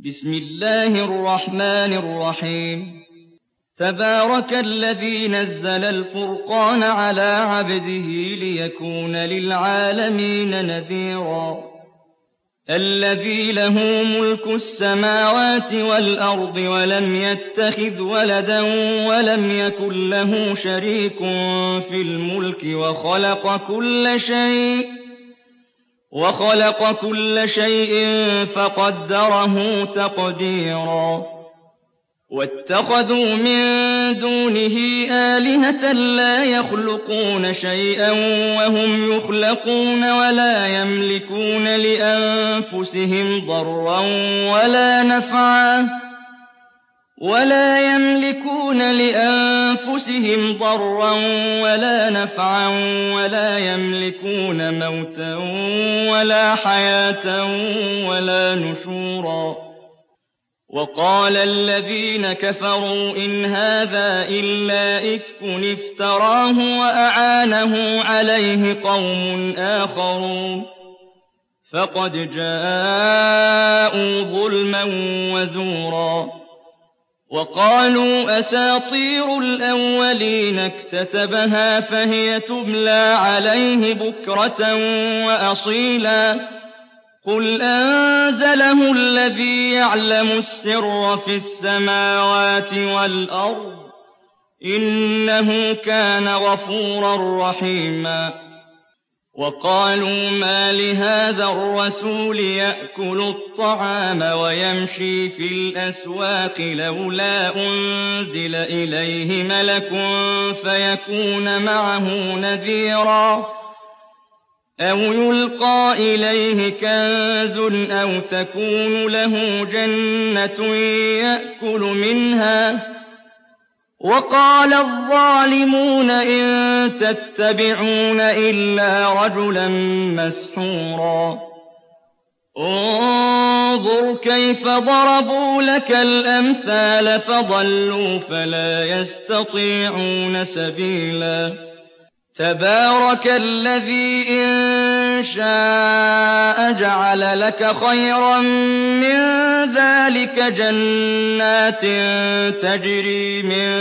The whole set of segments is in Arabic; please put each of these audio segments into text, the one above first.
بسم الله الرحمن الرحيم تبارك الذي نزل الفرقان على عبده ليكون للعالمين نذيرا الذي له ملك السماوات والأرض ولم يتخذ ولدا ولم يكن له شريك في الملك وخلق كل شيء فقدره تقديرا واتخذوا من دونه آلهة لا يخلقون شيئا وهم يخلقون ولا يملكون لأنفسهم ضرا ولا نفعا ولا يملكون موتا ولا حياة ولا نشورا وقال الذين كفروا إن هذا إلا إفك افتراه وأعانه عليه قوم آخرون فقد جاءوا ظلما وزورا وقالوا أساطير الأولين اكتتبها فهي تملى عليه بكرة وأصيلا قل أنزله الذي يعلم السر في السماوات والأرض إنه كان غفورا رحيما وقالوا ما لهذا الرسول يأكل الطعام ويمشي في الأسواق لولا أنزل إليه ملك فيكون معه نذيرا أو يلقى إليه كنز أو تكون له جنة يأكل منها وقال الظالمون إن تتبعون إلا رجلا مسحورا انظر كيف ضربوا لك الأمثال فضلوا فلا يستطيعون سبيلا تبارك الذي إن شاء جعل لك خيرا من ذلك جنات تجري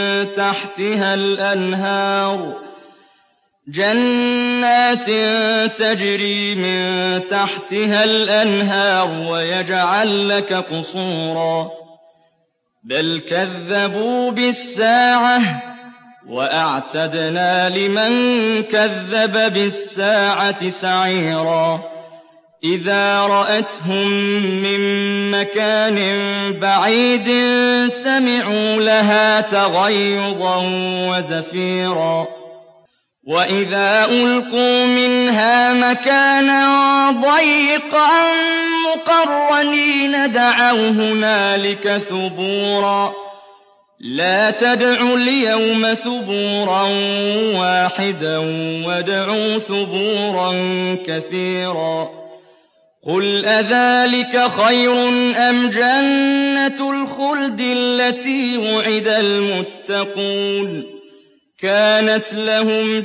من تحتها الأنهار ويجعل لك قصورا بل كذبوا بالساعة وأعتدنا لمن كذب بالساعة سعيرا إذا رأتهم من مكان بعيد سمعوا لها تغيظا وزفيرا وإذا ألقوا منها مكانا ضيقا مقرنين دعوا هنالك ثبورا لا تدعوا اليوم ثبورا واحدا وادعوا ثبورا كثيرا قل أذلك خير أم جنة الخلد التي وعد المتقون كانت لهم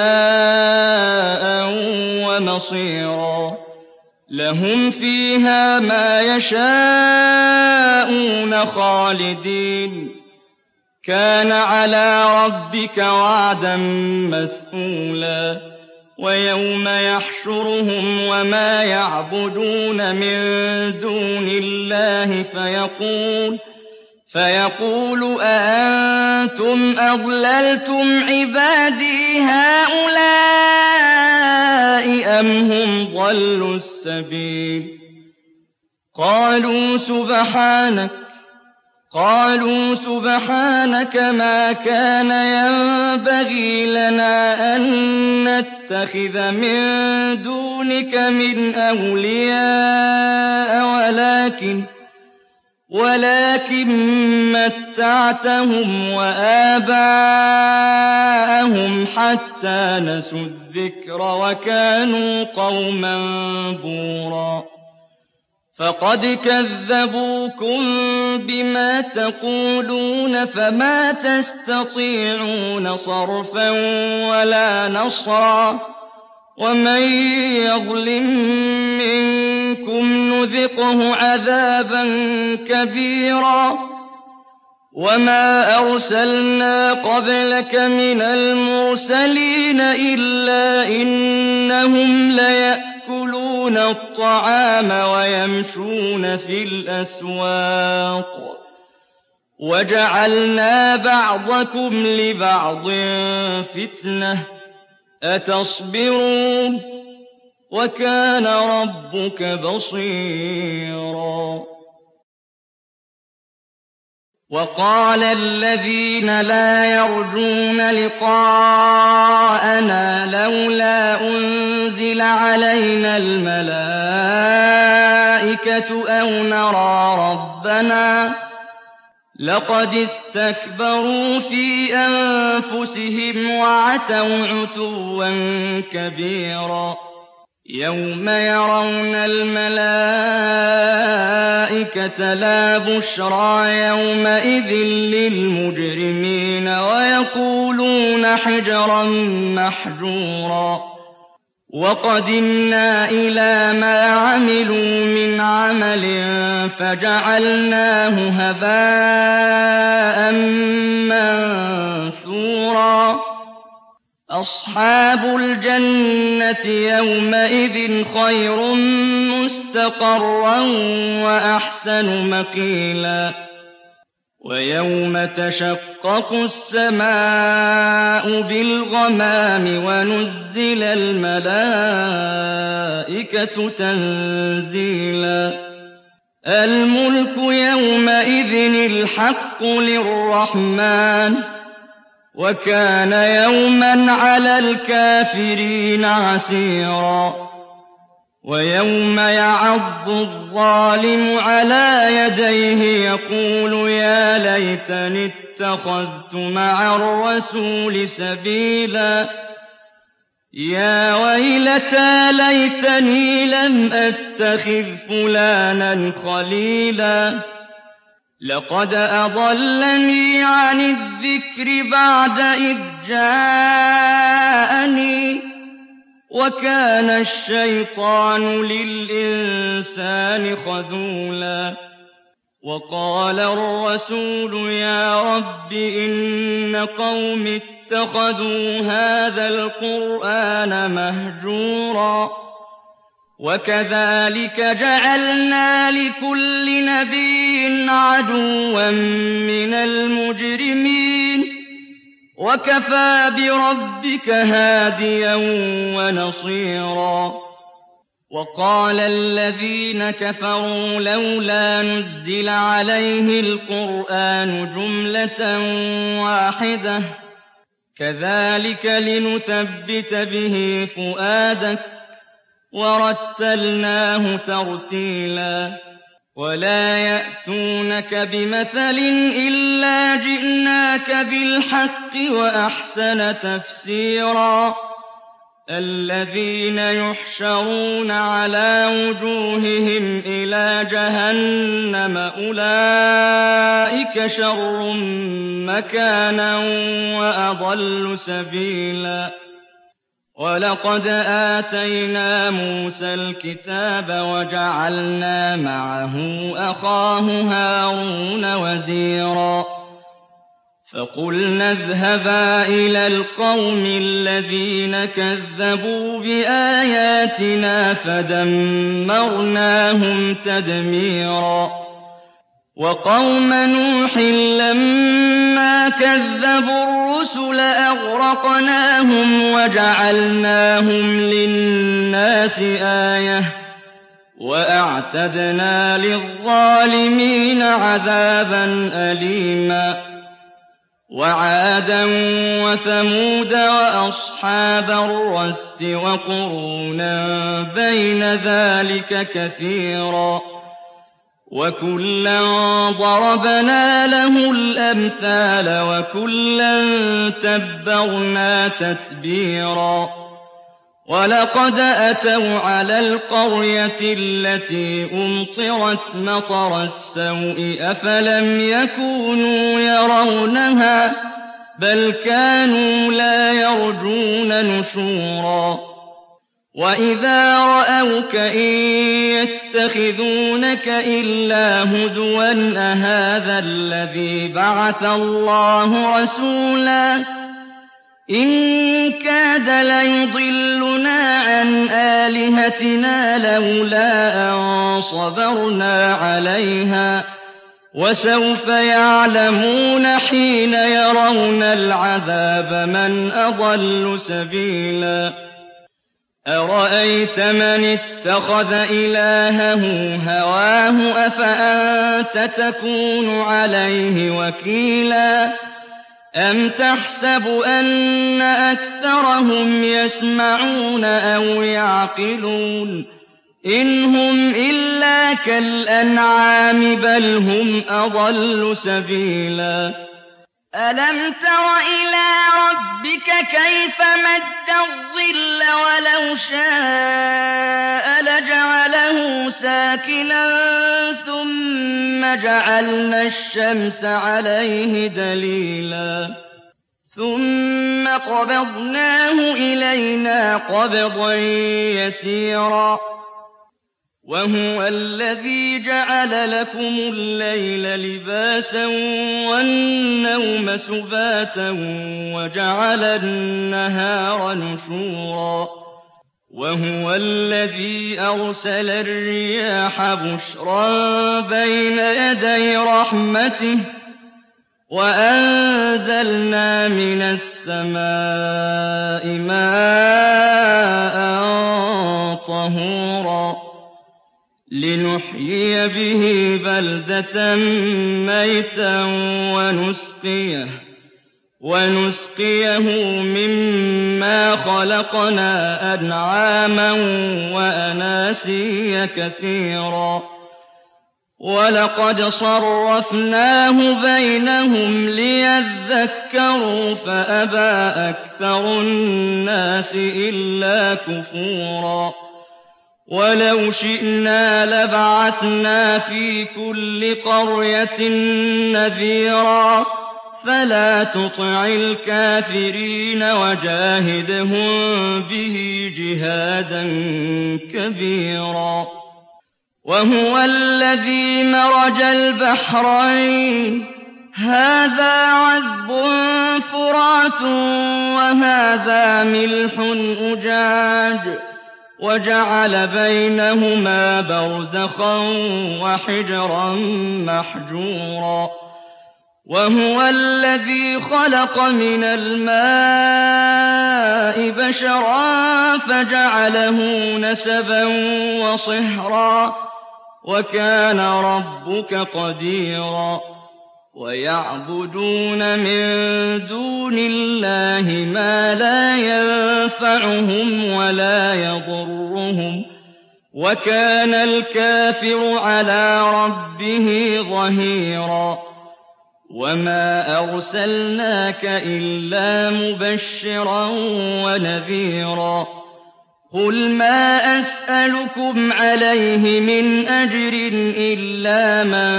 جزاء ومصيرا لهم فيها ما يشاءون خالدين كان على ربك وعدا مسئولا ويوم يحشرهم وما يعبدون من دون الله فيقول أأنتم أضللتم عبادي هؤلاء أم هم ضلوا السبيل قالوا سبحانك ما كان ينبغي لنا أن نتخذ من دونك من أولياء ولكن متعتهم وآباءهم حتى نسوا الذكر وكانوا قوما بورا فقد كذبوكم بما تقولون فما تستطيعون صرفا ولا نصرا ومن يظلم منكم نذقه عذابا كبيرا وما أرسلنا قبلك من المرسلين إلا إنهم ليأكلون الطعام ويمشون في الأسواق وجعلنا بعضكم لبعض فتنة أتصبرون وكان ربك بصيرا وقال الذين لا يرجون لقاءنا لولا أنزل علينا الملائكة أو نرى ربنا لقد استكبروا في أنفسهم وعتوا عتوا كبيرا يوم يرون الملائكة لا بشرى يومئذ للمجرمين ويقولون حجرا محجورا وقدمنا إلى ما عملوا من عمل فجعلناه هباء منثورا أصحاب الجنة يومئذ خير مستقرا وأحسن مقيلا ويوم تشقق السماء بالغمام ونزل الملائكة تنزيلا الملك يومئذ الحق للرحمن وكان يوما على الكافرين عسيرا ويوم يعض الظالم على يديه يقول يا ليتني اتخذت مع الرسول سبيلا يا ويلتى ليتني لم أتخذ فلانا خليلا لقد أضلني عن الذكر بعد إذ جاءني وكان الشيطان للإنسان خذولا وقال الرسول يا رب إن قوم اتخذوا هذا القرآن مهجورا وكذلك جعلنا لكل نبي عدوا من المجرمين وكفى بربك هاديا ونصيرا وقال الذين كفروا لولا نزل عليه القرآن جملة واحدة كذلك لنثبت به فؤادك ورتلناه ترتيلا ولا يأتونك بمثل إلا جئناك بالحق وأحسن تفسيرا الذين يحشرون على وجوههم إلى جهنم أولئك شر مكانا وأضل سبيلا ولقد آتينا موسى الكتاب وجعلنا معه أخاه هارون وزيرا فقلنا اذهبا إلى القوم الذين كذبوا بآياتنا فدمرناهم تدميرا وقوم نوح لما كذبوا الرسل أغرقناهم وجعلناهم للناس آية وأعتدنا للظالمين عذابا أليما وعادا وثمود وأصحاب الرس وقرونا بين ذلك كثيرا وكلا ضربنا له الأمثال وكلا تبرنا تتبيرا ولقد أتوا على القرية التي أمطرت مطر السوء أفلم يكونوا يرونها بل كانوا لا يرجون نشورا وَإِذَا رَأَوْكَ إِن يَتَّخِذُونَكَ إِلَّا هُزُوًا أَهَٰذَا الَّذِي بَعَثَ اللَّهُ رَسُولًا إِن كَادَ لَيُضِلُّنَا عَنْ آلِهَتِنَا لَوْلَا أَن صَبَرْنَا عَلَيْهَا ۚ وَسَوْفَ يَعْلَمُونَ حِينَ يَرَوْنَ الْعَذَابَ مَنْ أَضَلُّ سَبِيلًا أَرَأَيْتَ مَنِ اتَّخَذَ إِلَٰهَهُ هَوَاهُ أَفَأَنتَ تَكُونُ عَلَيْهِ وَكِيلًا أَمْ تَحْسَبُ أَنَّ أَكْثَرَهُمْ يَسْمَعُونَ أَوْ يَعْقِلُونَ إِنْ هُمْ إِلَّا كَالْأَنْعَامِ بَلْ هُمْ أَضَلُّ سَبِيلًا أَلَمْ تَرَ إِلَىٰ رَبِّكَ كَيْفَ مَدَّ الظِّلَّ وَلَوْ شَاءَ لَجَعَلَهُ سَاكِنًا ثُمَّ جَعَلْنَا الشَّمْسَ عَلَيْهِ دَلِيلًا ثُمَّ قَبَضْنَاهُ إِلَيْنَا قَبْضًا يَسِيرًا وَهُوَ الَّذِي جَعَلَ لَكُمُ اللَّيْلَ لِبَاسًا وَالنَّوْمَ سُبَاتًا وَجَعَلَ النَّهَارَ نُشُورًا وَهُوَ الَّذِي أَرْسَلَ الرِّيَاحَ بُشْرًا بَيْنَ يَدَيْ رَحْمَتِهِ وَأَنزَلْنَا مِنَ السَّمَاءِ مَاءً طَهُورًا لِّنُحْيِيَ بِهِ بَلْدَةً مَّيْتًا وَنُسْقِيَهُ مِمَّا خَلَقْنَا أَنْعَامًا وَأَنَاسِيَّ كَثِيرًا وَلَقَدْ صَرَّفْنَاهُ بَيْنَهُمْ لِيَذَّكَّرُوا فَأَبَىٰ أَكْثَرُ النَّاسِ إِلَّا كُفُورًا وَلَوْ شِئْنَا لَبَعَثْنَا فِي كُلِّ قَرْيَةٍ نَّذِيرًا فَلَا تُطِعِ الْكَافِرِينَ وَجَاهِدْهُم بِهِ جِهَادًا كَبِيرًا وَهُوَ الَّذِي مَرَجَ الْبَحْرَيْنِ هَٰذَا عَذْبٌ فُرَاتٌ وَهَٰذَا مِلْحٌ أُجَاجٌ وَجَعَلَ بَيْنَهُمَا بَرْزَخًا وَحِجْرًا مَّحْجُورًا وَهُوَ الَّذِي خَلَقَ مِنَ الْمَاءِ بَشَرًا فَجَعَلَهُ نَسَبًا وَصِهْرًا وَكَانَ رَبُّكَ قَدِيرًا وَيَعْبُدُونَ مِن دُونِ اللَّهِ مَا لَا يَنفَعُهُمْ وَلَا يَضُرُّهُمْ وَكَانَ الْكَافِرُ عَلَىٰ رَبِّهِ ظَهِيرًا وَمَا أَرْسَلْنَاكَ إِلَّا مُبَشِّرًا وَنَذِيرًا قُلْ مَا أَسْأَلُكُمْ عَلَيْهِ مِنْ أَجْرٍ إِلَّا مَن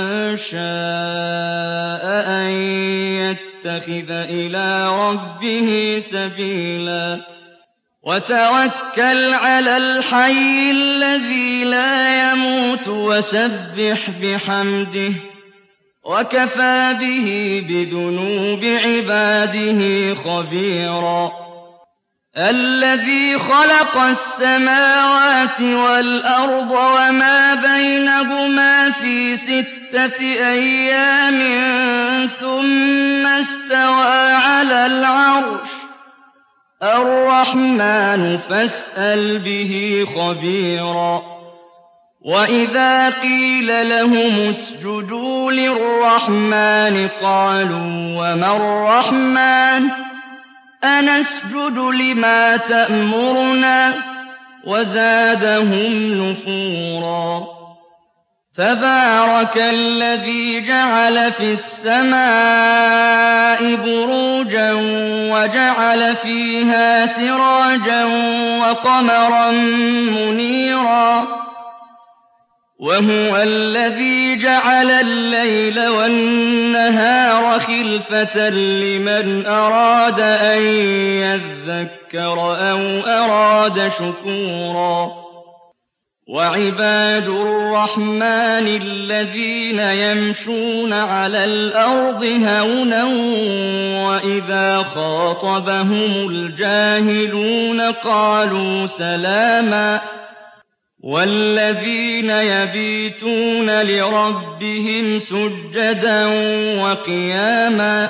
شَاءَ أَن يَتَّخِذَ إِلَىٰ رَبِّهِ سَبِيلًا وَتَوَكَّلْ عَلَى الْحَيِّ الَّذِي لَا يَمُوتُ وَسَبِّحْ بِحَمْدِهِ وَكَفَىٰ بِهِ بِذُنُوبِ عِبَادِهِ خَبِيرًا الَّذِي خَلَقَ السَّمَاوَاتِ وَالْأَرْضَ وَمَا بَيْنَهُمَا فِي 6 أيام ثُمَّ اسْتَوَىٰ عَلَى الْعَرْشِ الرَّحْمَٰنُ فَاسْأَلْ بِهِ خَبِيرًا وَإِذَا قِيلَ لَهُمُ اسْجُدُوا لِلرَّحْمَٰنِ قَالُوا وَمَا الرَّحْمَٰنُ أَنَسْجُدُ لِمَا تَأْمُرُنَا وَزَادَهُمْ نُفُورًا تَبَارَكَ الَّذِي جَعَلَ فِي السَّمَاءِ بُرُوجًا وَجَعَلَ فِيهَا سِرَاجًا وَقَمَرًا مُّنِيرًا وهو الذي جعل الليل والنهار خلفة لمن أراد أن يذكر أو أراد شكورا وعباد الرحمن الذين يمشون على الأرض هونا وإذا خاطبهم الجاهلون قالوا سلاما والذين يبيتون لربهم سجدا وقياما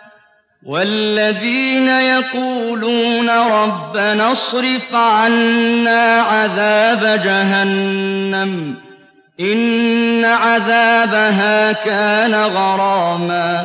والذين يقولون ربنا اصرف عنا عذاب جهنم إن عذابها كان غراما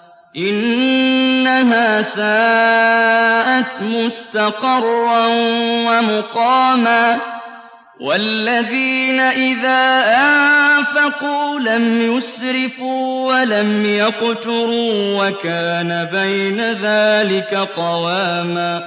إنها ساءت مستقرا ومقاما والذين إذا أنفقوا لم يسرفوا ولم يقتروا وكان بين ذلك قواما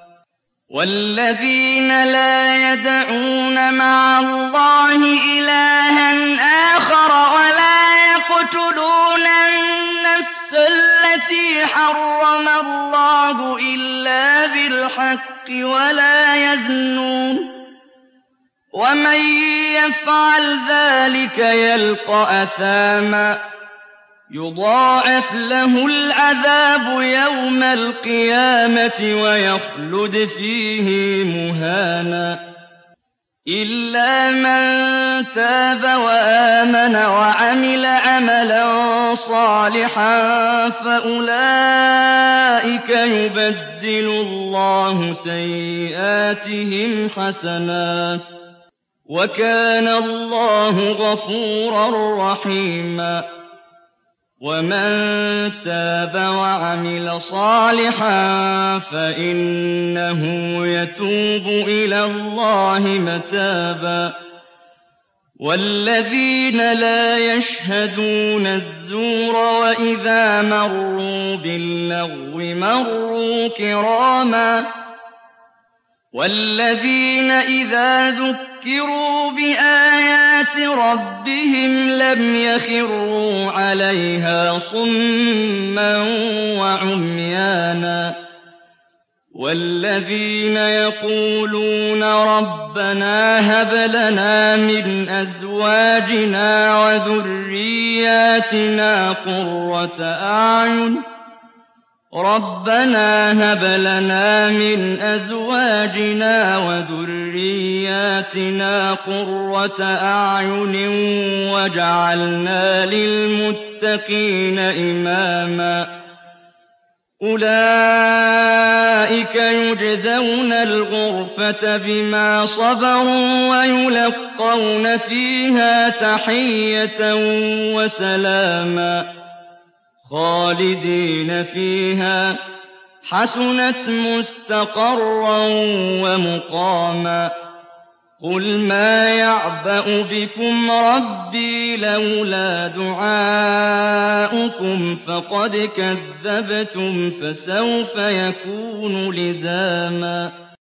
والذين لا يدعون مع الله إلها آخر ولا يقتلون النفس التي حرم الله إلا بالحق ولا يزنون ومن يفعل ذلك يلقى أثاما يضاعف له العذاب يوم القيامة ويخلد فيه مهانا إلا من تاب وآمن وعمل عملا صالحا فأولئك يبدل الله سيئاتهم حسنات وكان الله غفورا رحيما ومن تاب وعمل صالحا فإنه يتوب إلى الله متابا والذين لا يشهدون الزور وإذا مروا باللغو مروا كراما والذين إذا ذكروا بآيات ربهم لم يخروا عليها صما وعميانا والذين يقولون ربنا هب لنا من أزواجنا وذرياتنا قرة أعين ربنا هب لنا من أزواجنا وذرياتنا قرة أعين وجعلنا للمتقين إماما أولئك يجزون الغرفة بما صبروا ويلقون فيها تحية وسلاما خالدين فيها حسنت مستقرا ومقاما قل ما يعبأ بكم ربي لولا دعاؤكم فقد كذبتم فسوف يكون لزاما